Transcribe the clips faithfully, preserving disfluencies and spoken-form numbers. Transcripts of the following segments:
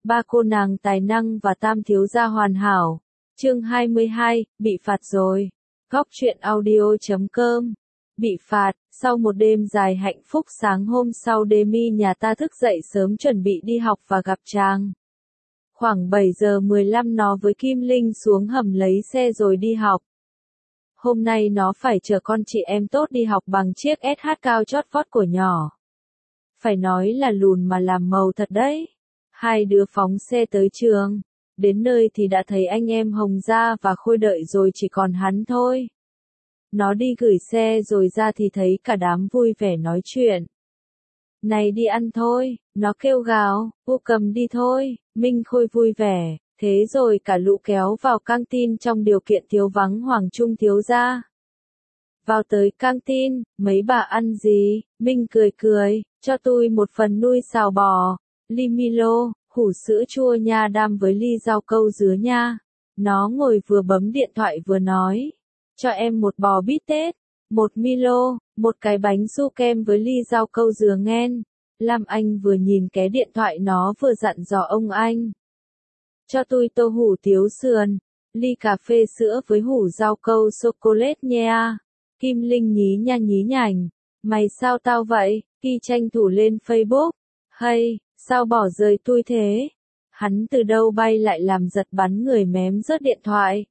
ba cô nàng tài năng và tam thiếu gia hoàn hảo. Chương hai mươi hai, bị phạt rồi. Góc truyện audio chấm com. Bị phạt, sau một đêm dài hạnh phúc sáng hôm sau Demi nhà ta thức dậy sớm chuẩn bị đi học và gặp chàng. Khoảng bảy giờ mười lăm nó với Kim Linh xuống hầm lấy xe rồi đi học. Hôm nay nó phải chở con chị em tốt đi học bằng chiếc ét hát cao chót vót của nhỏ. Phải nói là lùn mà làm màu thật đấy. Hai đứa phóng xe tới trường. Đến nơi thì đã thấy anh em Hồng Gia và Khôi đợi rồi, chỉ còn hắn thôi. Nó đi gửi xe rồi ra thì thấy cả đám vui vẻ nói chuyện. Này đi ăn thôi, nó kêu gào, U Cầm đi thôi, Minh Khôi vui vẻ, thế rồi cả lũ kéo vào căng tin trong điều kiện thiếu vắng Hoàng Trung thiếu gia. Vào tới căng tin, mấy bà ăn gì, Minh cười cười, cho tôi một phần nuôi xào bò, ly Milo, hủ sữa chua nha đam với ly rau câu dứa nha. Nó ngồi vừa bấm điện thoại vừa nói, cho em một bò bít tết, một Milo, một cái bánh su kem với ly rau câu dừa nghen. Lam Anh vừa nhìn cái điện thoại nó vừa dặn dò ông anh. Cho tôi tô hủ tiếu sườn, ly cà phê sữa với hủ rau câu chocolate nha. Kim Linh nhí nha nhí nhảnh, mày sao tao vậy? Kỳ tranh thủ lên Facebook, hay, sao bỏ rơi tôi thế? Hắn từ đâu bay lại làm giật bắn người mém rớt điện thoại.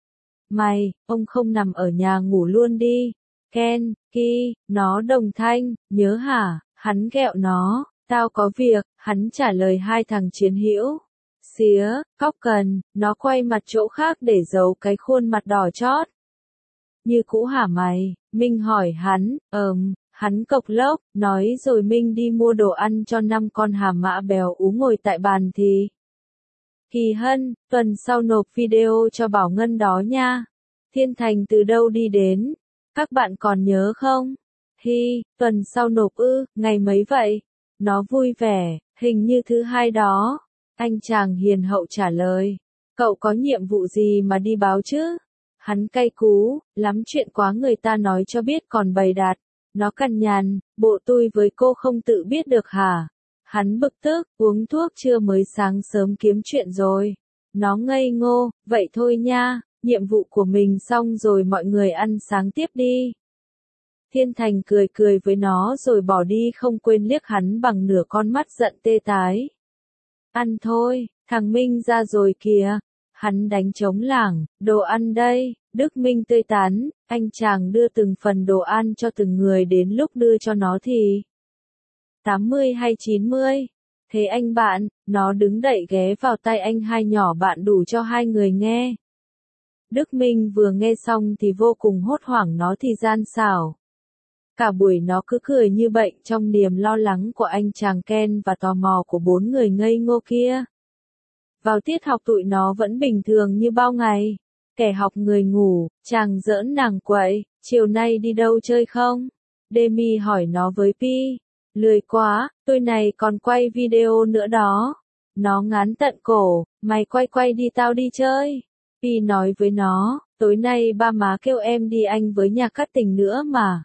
Mày, ông không nằm ở nhà ngủ luôn đi. Ken, Ki, nó đồng thanh, nhớ hả? Hắn ghẹo nó, tao có việc, hắn trả lời hai thằng chiến hữu. Xía, khóc cần, nó quay mặt chỗ khác để giấu cái khuôn mặt đỏ chót. Như cũ hả mày? Minh hỏi hắn, ờm, hắn cộc lốc, nói rồi Minh đi mua đồ ăn cho năm con hà mã béo ú ngồi tại bàn thì. Kỳ Hân, tuần sau nộp video cho Bảo Ngân đó nha. Thiên Thành từ đâu đi đến? Các bạn còn nhớ không? Hi, tuần sau nộp ư, ngày mấy vậy? Nó vui vẻ, hình như thứ hai đó. Anh chàng hiền hậu trả lời. Cậu có nhiệm vụ gì mà đi báo chứ? Hắn cay cú, lắm chuyện quá người ta nói cho biết còn bày đặt. Nó cằn nhằn, bộ tôi với cô không tự biết được hả? Hắn bực tức, uống thuốc trưa mới sáng sớm kiếm chuyện rồi. Nó ngây ngô, vậy thôi nha, nhiệm vụ của mình xong rồi mọi người ăn sáng tiếp đi. Thiên Thành cười cười với nó rồi bỏ đi không quên liếc hắn bằng nửa con mắt giận tê tái. Ăn thôi, thằng Minh ra rồi kìa. Hắn đánh trống lảng, đồ ăn đây. Đức Minh tươi tắn, anh chàng đưa từng phần đồ ăn cho từng người, đến lúc đưa cho nó thì tám mươi hay chín mươi. Thế anh bạn, nó đứng đậy ghé vào tay anh hai nhỏ bạn đủ cho hai người nghe. Đức Minh vừa nghe xong thì vô cùng hốt hoảng, nó thì gian xảo. Cả buổi nó cứ cười như bệnh trong niềm lo lắng của anh chàng Ken và tò mò của bốn người ngây ngô kia. Vào tiết học tụi nó vẫn bình thường như bao ngày. Kẻ học người ngủ, chàng giỡn nàng quậy, chiều nay đi đâu chơi không? Demi hỏi nó với Pi. Lười quá, tôi này còn quay video nữa đó. Nó ngán tận cổ, mày quay quay đi tao đi chơi. Pi nói với nó, tối nay ba má kêu em đi Anh với nhà cắt tình nữa mà.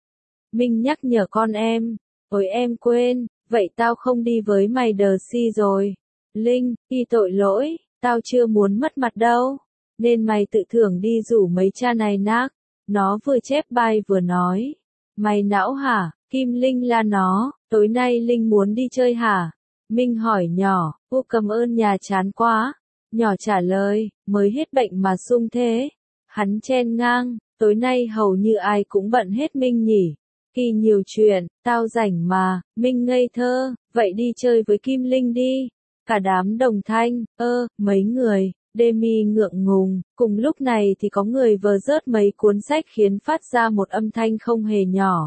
Minh nhắc nhở con em, ôi em quên, vậy tao không đi với mày đờ si rồi. Linh, Pi tội lỗi, tao chưa muốn mất mặt đâu. Nên mày tự thưởng đi rủ mấy cha này nác. Nó vừa chép bài vừa nói. Mày não hả? Kim Linh la nó, tối nay Linh muốn đi chơi hả? Minh hỏi nhỏ, U Cầm ơn nhà chán quá. Nhỏ trả lời, mới hết bệnh mà sung thế. Hắn chen ngang, tối nay hầu như ai cũng bận hết Minh nhỉ. Kỳ nhiều chuyện, tao rảnh mà. Minh ngây thơ, vậy đi chơi với Kim Linh đi. Cả đám đồng thanh, ơ, mấy người. Demi ngượng ngùng, cùng lúc này thì có người vờ rớt mấy cuốn sách khiến phát ra một âm thanh không hề nhỏ.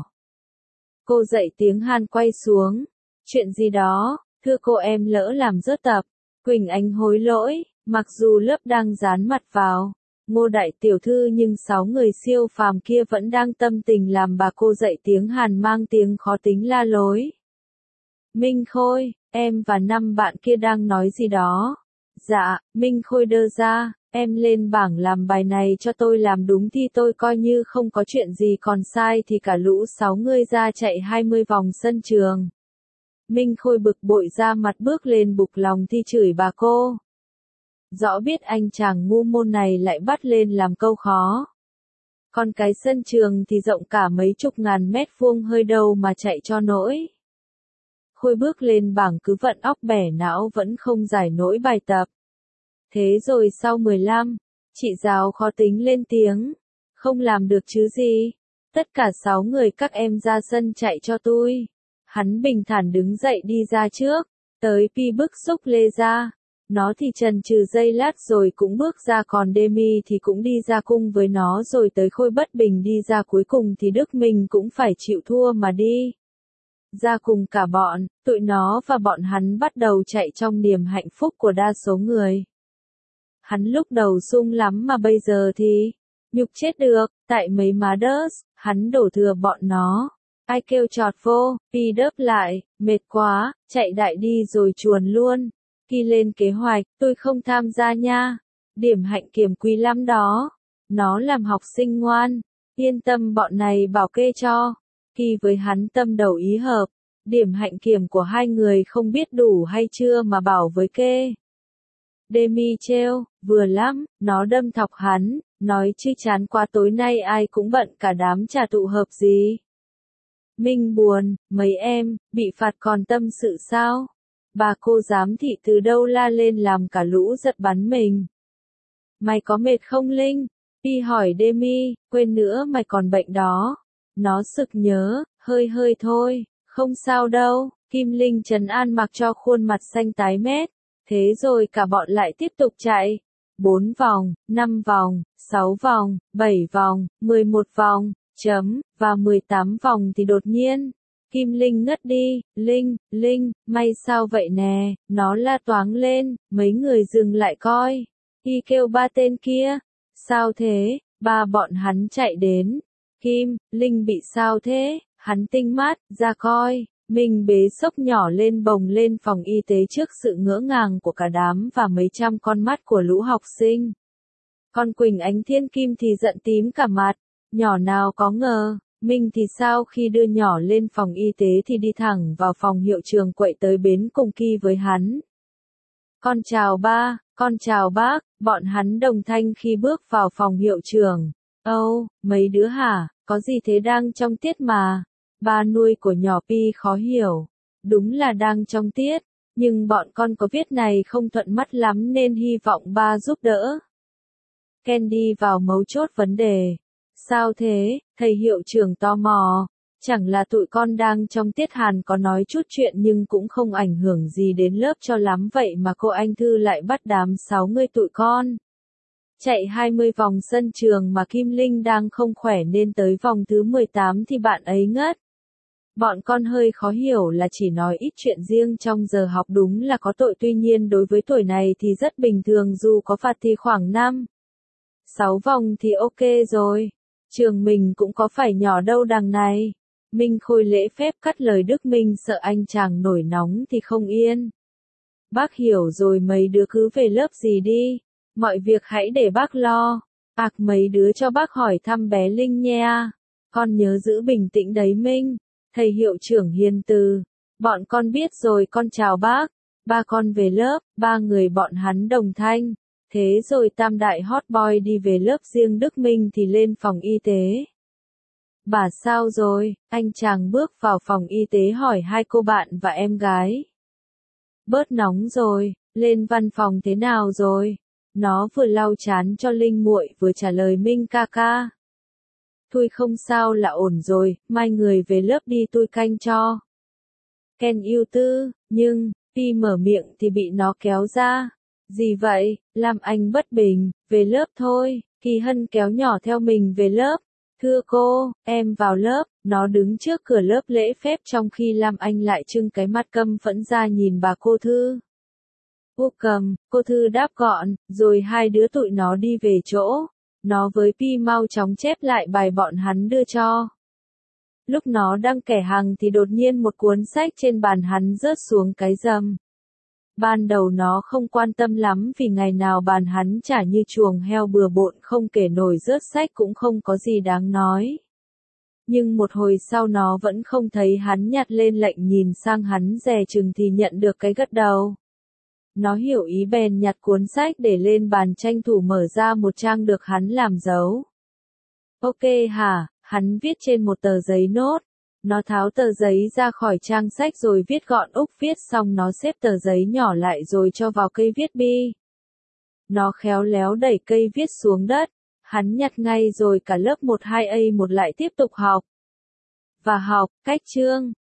Cô dậy tiếng Hàn quay xuống. Chuyện gì đó, thưa cô em lỡ làm rớt tập. Quỳnh Anh hối lỗi, mặc dù lớp đang dán mặt vào. Ngô đại tiểu thư nhưng sáu người siêu phàm kia vẫn đang tâm tình làm bà cô dậy tiếng Hàn mang tiếng khó tính la lối. Minh Khôi, em và năm bạn kia đang nói gì đó? Dạ, Minh Khôi đơ ra, em lên bảng làm bài này cho tôi làm đúng thì tôi coi như không có chuyện gì, còn sai thì cả lũ sáu người ra chạy hai mươi vòng sân trường. Minh Khôi bực bội ra mặt bước lên bục lòng thi chửi bà cô. Rõ biết anh chàng ngu môn này lại bắt lên làm câu khó. Còn cái sân trường thì rộng cả mấy chục ngàn mét vuông hơi đâu mà chạy cho nổi. Khôi bước lên bảng cứ vận óc bẻ não vẫn không giải nổi bài tập. Thế rồi sau mười lăm, chị giáo khó tính lên tiếng. Không làm được chứ gì. Tất cả sáu người các em ra sân chạy cho tôi. Hắn bình thản đứng dậy đi ra trước. Tới Pi bức xúc lê ra. Nó thì chần chừ giây lát rồi cũng bước ra, còn Demi thì cũng đi ra cung với nó, rồi tới Khôi bất bình đi ra cuối cùng thì Đức Minh cũng phải chịu thua mà đi. Ra cùng cả bọn, tụi nó và bọn hắn bắt đầu chạy trong niềm hạnh phúc của đa số người. Hắn lúc đầu sung lắm mà bây giờ thì nhục chết được, tại mấy má đớt, hắn đổ thừa bọn nó. Ai kêu chọt vô, Pi đớp lại, mệt quá, chạy đại đi rồi chuồn luôn. Khi lên kế hoạch, tôi không tham gia nha. Điểm hạnh kiểm quý lắm đó. Nó làm học sinh ngoan. Yên tâm bọn này bảo kê cho. Khi với hắn tâm đầu ý hợp. Điểm hạnh kiểm của hai người không biết đủ hay chưa mà bảo với kê. Demi trêu, vừa lắm, nó đâm thọc hắn, nói chứ chán quá tối nay ai cũng bận cả đám chả tụ hợp gì. Minh buồn, mấy em, bị phạt còn tâm sự sao? Bà cô giám thị từ đâu la lên làm cả lũ giật bắn mình. Mày có mệt không Linh? Pi hỏi Demi, quên nữa mày còn bệnh đó. Nó sực nhớ, hơi hơi thôi, không sao đâu. Kim Linh trấn an mặc cho khuôn mặt xanh tái mét. Thế rồi cả bọn lại tiếp tục chạy. Bốn vòng, năm vòng, sáu vòng, bảy vòng, mười một vòng, chấm, và mười tám vòng thì đột nhiên. Kim Linh ngất đi, Linh, Linh, may sao vậy nè, nó la toáng lên, mấy người dừng lại coi. Y kêu ba tên kia, sao thế, ba bọn hắn chạy đến. Kim, Linh bị sao thế, hắn tinh mắt, ra coi. Mình bế sốc nhỏ lên bồng lên phòng y tế trước sự ngỡ ngàng của cả đám và mấy trăm con mắt của lũ học sinh. Con Quỳnh Ánh Thiên Kim thì giận tím cả mặt, nhỏ nào có ngờ. Minh thì sao khi đưa nhỏ lên phòng y tế thì đi thẳng vào phòng hiệu trưởng quậy tới bến cùng Ki với hắn. Con chào ba, con chào bác, bọn hắn đồng thanh khi bước vào phòng hiệu trưởng. Âu, oh, mấy đứa hả, có gì thế đang trong tiết mà. Ba nuôi của nhỏ Pi khó hiểu. Đúng là đang trong tiết, nhưng bọn con có viết này không thuận mắt lắm nên hy vọng ba giúp đỡ. Ken đi vào mấu chốt vấn đề. Sao thế, thầy hiệu trưởng tò mò, chẳng là tụi con đang trong tiết Hàn có nói chút chuyện nhưng cũng không ảnh hưởng gì đến lớp cho lắm vậy mà cô Anh Thư lại bắt đám sáu người tụi con. Chạy hai mươi vòng sân trường mà Kim Linh đang không khỏe nên tới vòng thứ mười tám thì bạn ấy ngất. Bọn con hơi khó hiểu là chỉ nói ít chuyện riêng trong giờ học đúng là có tội, tuy nhiên đối với tuổi này thì rất bình thường, dù có phạt thì khoảng năm, sáu vòng thì ok rồi. Trường mình cũng có phải nhỏ đâu đằng này. Minh Khôi lễ phép cắt lời Đức Minh sợ anh chàng nổi nóng thì không yên. Bác hiểu rồi, mấy đứa cứ về lớp gì đi. Mọi việc hãy để bác lo. Ạc mấy đứa cho bác hỏi thăm bé Linh nha. Con nhớ giữ bình tĩnh đấy Minh. Thầy hiệu trưởng hiền từ. Bọn con biết rồi, con chào bác. Ba con về lớp, ba người bọn hắn đồng thanh. Thế rồi tam đại hot boy đi về lớp, riêng Đức Minh thì lên phòng y tế. Bà sao rồi? Anh chàng bước vào phòng y tế hỏi hai cô bạn và em gái. Bớt nóng rồi, lên văn phòng thế nào rồi? Nó vừa lau chán cho Linh muội vừa trả lời Minh ca ca. Thôi không sao là ổn rồi, mai người về lớp đi tôi canh cho. Ken yêu tư, nhưng, Pi mở miệng thì bị nó kéo ra. Gì vậy, làm anh bất bình, về lớp thôi. Kỳ Hân kéo nhỏ theo mình về lớp. Thưa cô, em vào lớp. Nó đứng trước cửa lớp lễ phép trong khi Lam Anh lại trưng cái mặt căm phẫn ra nhìn bà cô Thư. Cô cầm, cô Thư đáp gọn, rồi hai đứa tụi nó đi về chỗ. Nó với Pi mau chóng chép lại bài bọn hắn đưa cho. Lúc nó đang kẻ hàng thì đột nhiên một cuốn sách trên bàn hắn rớt xuống cái rầm. Ban đầu nó không quan tâm lắm vì ngày nào bàn hắn chả như chuồng heo bừa bộn không kể nổi, rớt sách cũng không có gì đáng nói. Nhưng một hồi sau nó vẫn không thấy hắn nhặt lên lệnh nhìn sang hắn dè chừng thì nhận được cái gật đầu. Nó hiểu ý bèn nhặt cuốn sách để lên bàn tranh thủ mở ra một trang được hắn làm dấu. Ok hả, hắn viết trên một tờ giấy nốt. Nó tháo tờ giấy ra khỏi trang sách rồi viết gọn úc viết xong nó xếp tờ giấy nhỏ lại rồi cho vào cây viết bi. Nó khéo léo đẩy cây viết xuống đất. Hắn nhặt ngay rồi cả lớp một hai A một lại tiếp tục học. Và học, cách chương.